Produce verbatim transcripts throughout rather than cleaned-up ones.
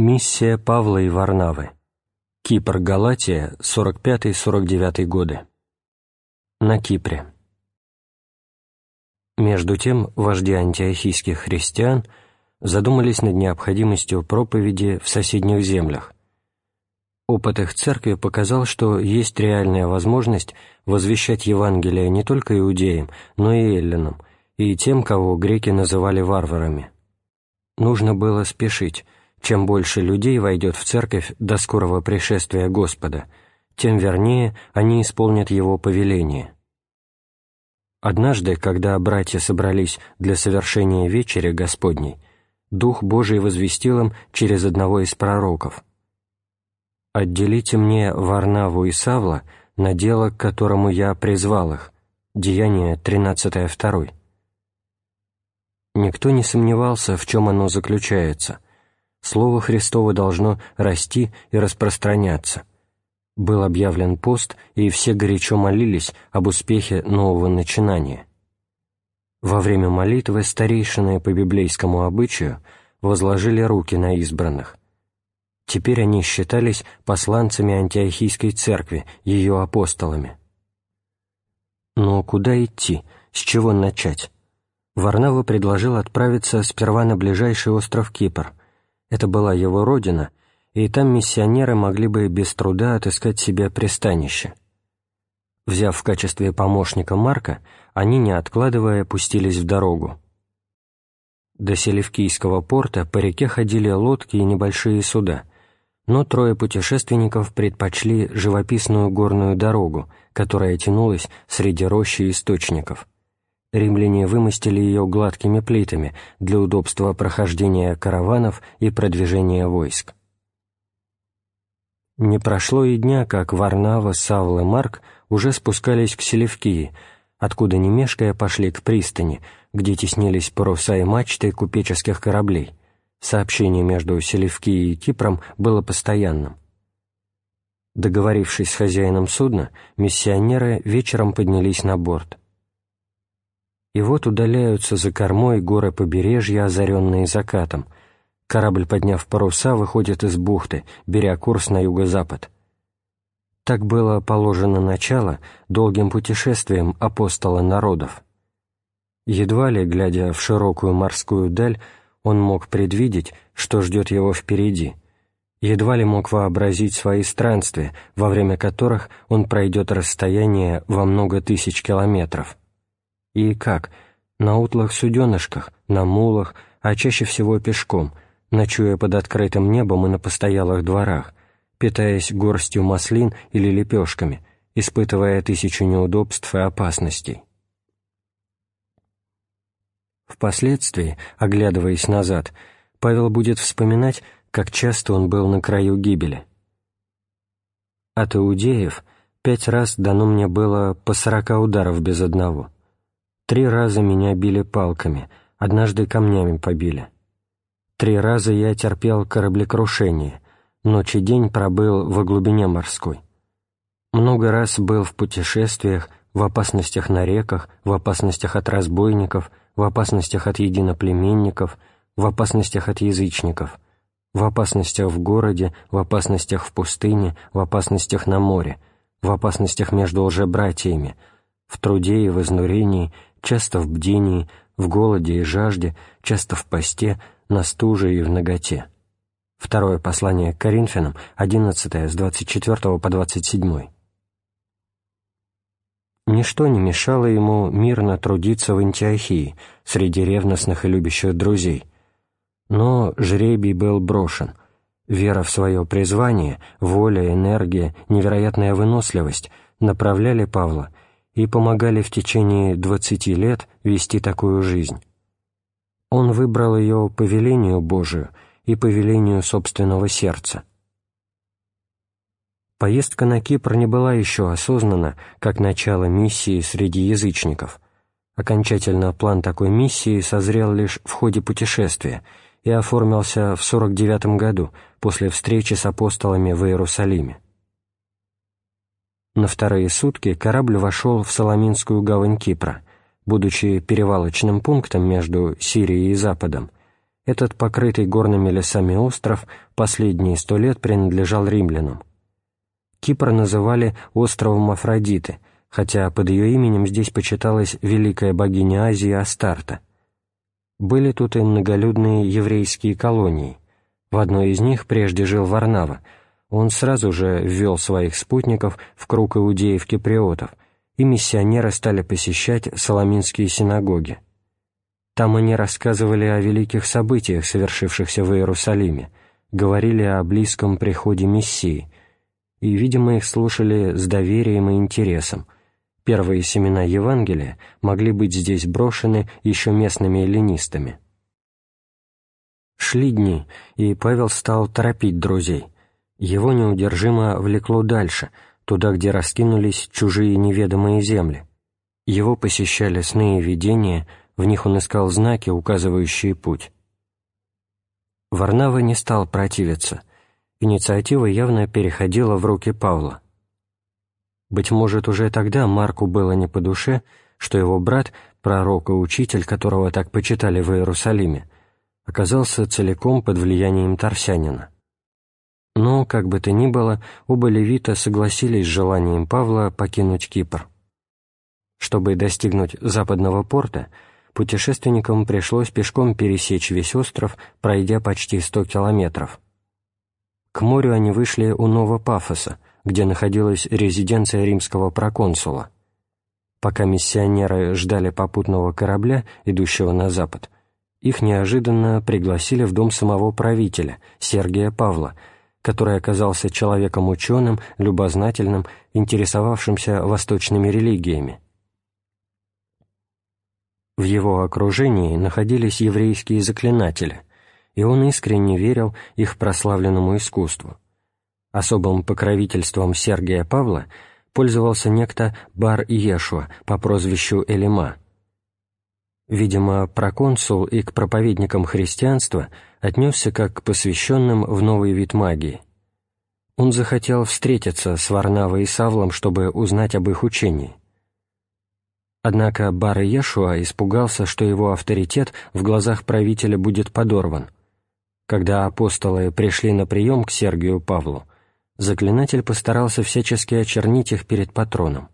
Миссия Павла и Варнавы. Кипр, Галатия, сорок пятый — сорок девятый годы. На Кипре. Между тем, вожди антиохийских христиан задумались над необходимостью проповеди в соседних землях. Опыт их церкви показал, что есть реальная возможность возвещать Евангелие не только иудеям, но и эллинам, и тем, кого греки называли варварами. Нужно было спешить. Чем больше людей войдет в церковь до скорого пришествия Господа, тем вернее они исполнят Его повеление. Однажды, когда братья собрались для совершения вечери Господней, Дух Божий возвестил им через одного из пророков: «Отделите мне Варнаву и Савла на дело, к которому я призвал их». Деяния тринадцатая второй. Никто не сомневался, в чем оно заключается. Слово Христово должно расти и распространяться. Был объявлен пост, и все горячо молились об успехе нового начинания. Во время молитвы старейшины по библейскому обычаю возложили руки на избранных. Теперь они считались посланцами антиохийской церкви, ее апостолами. Но куда идти, с чего начать? Варнава предложил отправиться сперва на ближайший остров Кипр. Это была его родина, и там миссионеры могли бы без труда отыскать себе пристанище. Взяв в качестве помощника Марка, они, не откладывая, пустились в дорогу. До Селевкийского порта по реке ходили лодки и небольшие суда, но трое путешественников предпочли живописную горную дорогу, которая тянулась среди рощи и источников. Римляне вымостили ее гладкими плитами для удобства прохождения караванов и продвижения войск. Не прошло и дня, как Варнава, Савл и Марк уже спускались к Селевкии, откуда не мешкая пошли к пристани, где теснились паруса и мачты купеческих кораблей. Сообщение между Селевкией и Кипром было постоянным. Договорившись с хозяином судна, миссионеры вечером поднялись на борт. И вот удаляются за кормой горы побережья, озаренные закатом. Корабль, подняв паруса, выходит из бухты, беря курс на юго-запад. Так было положено начало долгим путешествиям апостола народов. Едва ли, глядя в широкую морскую даль, он мог предвидеть, что ждет его впереди. Едва ли мог вообразить свои странствия, во время которых он пройдет расстояние во много тысяч километров. И как? На утлых суденышках, на мулах, а чаще всего пешком, ночуя под открытым небом и на постоялых дворах, питаясь горстью маслин или лепешками, испытывая тысячу неудобств и опасностей. Впоследствии, оглядываясь назад, Павел будет вспоминать, как часто он был на краю гибели. От иудеев пять раз дано мне было по сорока ударов без одного. Три раза меня били палками, однажды камнями побили. Три раза я терпел кораблекрушение, ночь и день пробыл во глубине морской. Много раз был в путешествиях, в опасностях на реках, в опасностях от разбойников, в опасностях от единоплеменников, в опасностях от язычников, в опасностях в городе, в опасностях в пустыне, в опасностях на море, в опасностях между лжебратьями, в труде и в изнурении, часто в бдении, в голоде и жажде, часто в посте, на стуже и в наготе. Второе послание к Коринфянам, одиннадцатое, с двадцать четвёртого по двадцать седьмой. Ничто не мешало ему мирно трудиться в Антиохии среди ревностных и любящих друзей. Но жребий был брошен. Вера в свое призвание, воля, энергия, невероятная выносливость направляли Павла и помогали в течение двадцати лет вести такую жизнь. Он выбрал ее по велению Божию и по велению собственного сердца. Поездка на Кипр не была еще осознана как начало миссии среди язычников. Окончательно план такой миссии созрел лишь в ходе путешествия и оформился в сорок девятом году после встречи с апостолами в Иерусалиме. На вторые сутки корабль вошел в Саламинскую гавань Кипра, будучи перевалочным пунктом между Сирией и Западом, Этот покрытый горными лесами остров последние сто лет принадлежал римлянам. Кипр называли островом Афродиты, хотя под ее именем здесь почиталась великая богиня Азии Астарта. Были тут и многолюдные еврейские колонии. В одной из них прежде жил Варнава. Он сразу же ввел своих спутников в круг иудеев-киприотов, и миссионеры стали посещать саламинские синагоги. Там они рассказывали о великих событиях, совершившихся в Иерусалиме, говорили о близком приходе Мессии, и, видимо, их слушали с доверием и интересом. Первые семена Евангелия могли быть здесь брошены еще местными эллинистами. Шли дни, и Павел стал торопить друзей. Его неудержимо влекло дальше, туда, где раскинулись чужие неведомые земли. Его посещали сны и видения, в них он искал знаки, указывающие путь. Варнава не стал противиться. Инициатива явно переходила в руки Павла. Быть может, уже тогда Марку было не по душе, что его брат, пророк и учитель, которого так почитали в Иерусалиме, оказался целиком под влиянием Тарсянина. Но, как бы то ни было, оба левита согласились с желанием Павла покинуть Кипр. Чтобы достигнуть западного порта, путешественникам пришлось пешком пересечь весь остров, пройдя почти сто километров. К морю они вышли у Новопафоса, где находилась резиденция римского проконсула. Пока миссионеры ждали попутного корабля, идущего на запад, их неожиданно пригласили в дом самого правителя, Сергия Павла, который оказался человеком ученым, любознательным, интересовавшимся восточными религиями. В его окружении находились еврейские заклинатели, и он искренне верил их прославленному искусству. Особым покровительством Сергия Павла пользовался некто Бар-Иешуа по прозвищу Элима. Видимо, проконсул и к проповедникам христианства отнесся как к посвященным в новый вид магии. Он захотел встретиться с Варнавой и Савлом, чтобы узнать об их учении. Однако Бар-Иешуа испугался, что его авторитет в глазах правителя будет подорван. Когда апостолы пришли на прием к Сергию Павлу, заклинатель постарался всячески очернить их перед патроном.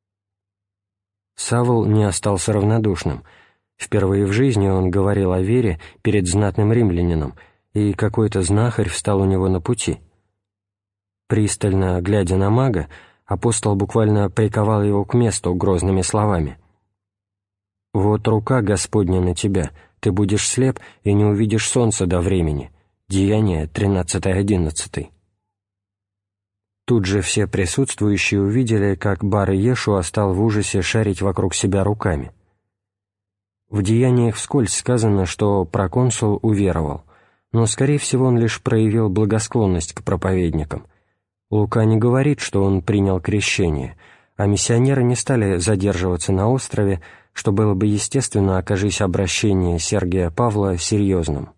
Савл не остался равнодушным. Впервые в жизни он говорил о вере перед знатным римлянином, и какой-то знахарь встал у него на пути. Пристально глядя на мага, апостол буквально приковал его к месту грозными словами. «Вот рука Господня на тебя, ты будешь слеп и не увидишь солнца до времени». Деяние тринадцать одиннадцать. Тут же все присутствующие увидели, как Бар-Иешуа стал в ужасе шарить вокруг себя руками. В Деяниях вскользь сказано, что проконсул уверовал, но, скорее всего, он лишь проявил благосклонность к проповедникам. Лука не говорит, что он принял крещение, а миссионеры не стали задерживаться на острове, что было бы естественно, окажись обращение Сергия Павла серьезным.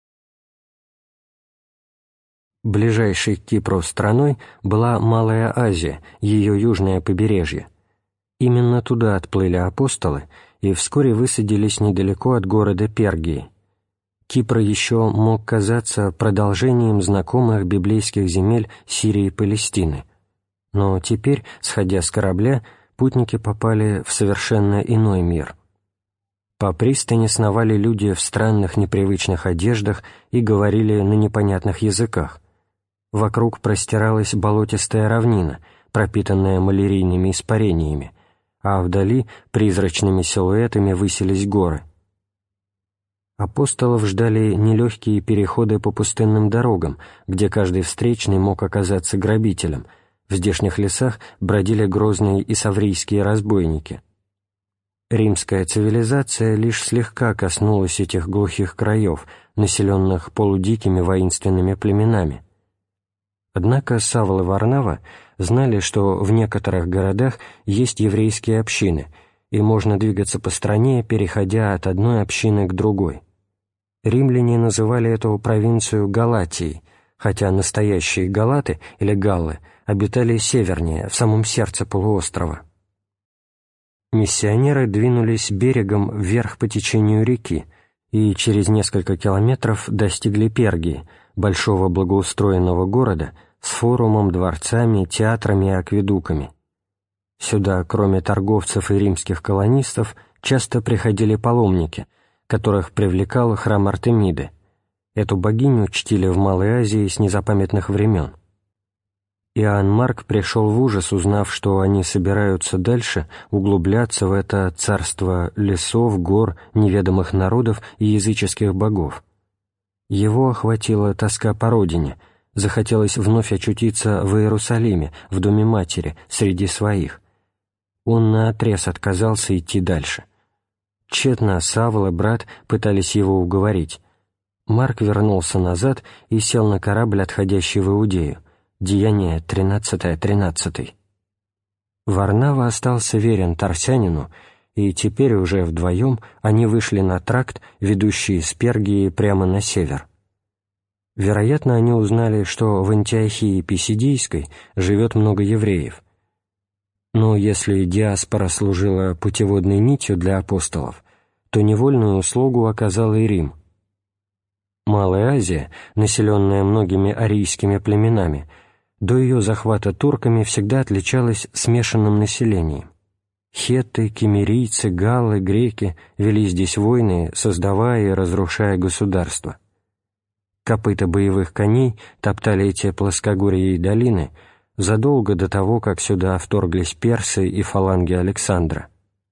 Ближайшей к Кипру страной была Малая Азия, ее южное побережье. Именно туда отплыли апостолы и вскоре высадились недалеко от города Пергии. Кипр еще мог казаться продолжением знакомых библейских земель Сирии и Палестины. Но теперь, сходя с корабля, путники попали в совершенно иной мир. По пристани сновали люди в странных непривычных одеждах и говорили на непонятных языках. Вокруг простиралась болотистая равнина, пропитанная малярийными испарениями, а вдали призрачными силуэтами высились горы. Апостолов ждали нелегкие переходы по пустынным дорогам, где каждый встречный мог оказаться грабителем. В здешних лесах бродили грозные исаврийские разбойники. Римская цивилизация лишь слегка коснулась этих глухих краев, населенных полудикими воинственными племенами. Однако Савл и Варнава знали, что в некоторых городах есть еврейские общины, и можно двигаться по стране, переходя от одной общины к другой. Римляне называли эту провинцию Галатией, хотя настоящие галаты или галлы обитали севернее, в самом сердце полуострова. Миссионеры двинулись берегом вверх по течению реки, и через несколько километров достигли Пергии, большого благоустроенного города с форумом, дворцами, театрами и акведуками. Сюда, кроме торговцев и римских колонистов, часто приходили паломники, которых привлекал храм Артемиды. Эту богиню чтили в Малой Азии с незапамятных времен. Иоанн Марк пришел в ужас, узнав, что они собираются дальше углубляться в это царство лесов, гор, неведомых народов и языческих богов. Его охватила тоска по родине, захотелось вновь очутиться в Иерусалиме, в доме матери, среди своих. Он наотрез отказался идти дальше. Тщетно Савл и брат пытались его уговорить. Марк вернулся назад и сел на корабль, отходящий в Иудею. Деяние тринадцатое тринадцатый. Варнава остался верен Тарсянину, и теперь уже вдвоем они вышли на тракт, ведущий из Пергии прямо на север. Вероятно, они узнали, что в Антиохии Писидийской живет много евреев. Но если диаспора служила путеводной нитью для апостолов, то невольную услугу оказал и Рим. Малая Азия, населенная многими арийскими племенами, до ее захвата турками всегда отличалась смешанным населением. Хетты, киммерийцы, галлы, греки вели здесь войны, создавая и разрушая государства. Копыта боевых коней топтали эти плоскогорья и долины задолго до того, как сюда вторглись персы и фаланги Александра.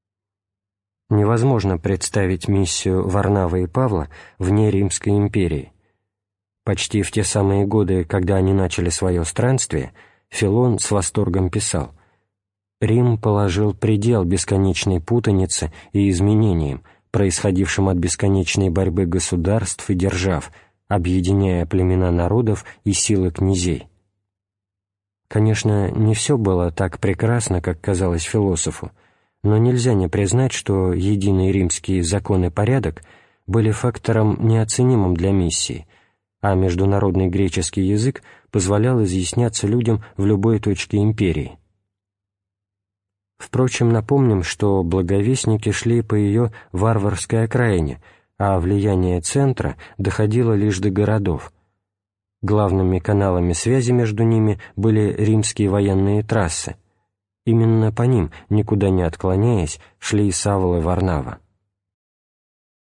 Невозможно представить миссию Варнавы и Павла вне Римской империи. Почти в те самые годы, когда они начали свое странствие, Филон с восторгом писал: «Рим положил предел бесконечной путанице и изменениям, происходившим от бесконечной борьбы государств и держав, объединяя племена народов и силы князей». Конечно, не все было так прекрасно, как казалось философу, но нельзя не признать, что единый римский закон и порядок были фактором неоценимым для миссии, а международный греческий язык позволял изъясняться людям в любой точке империи. Впрочем, напомним, что благовестники шли по ее варварской окраине, а влияние центра доходило лишь до городов. Главными каналами связи между ними были римские военные трассы. Именно по ним, никуда не отклоняясь, шли Савл и Варнава.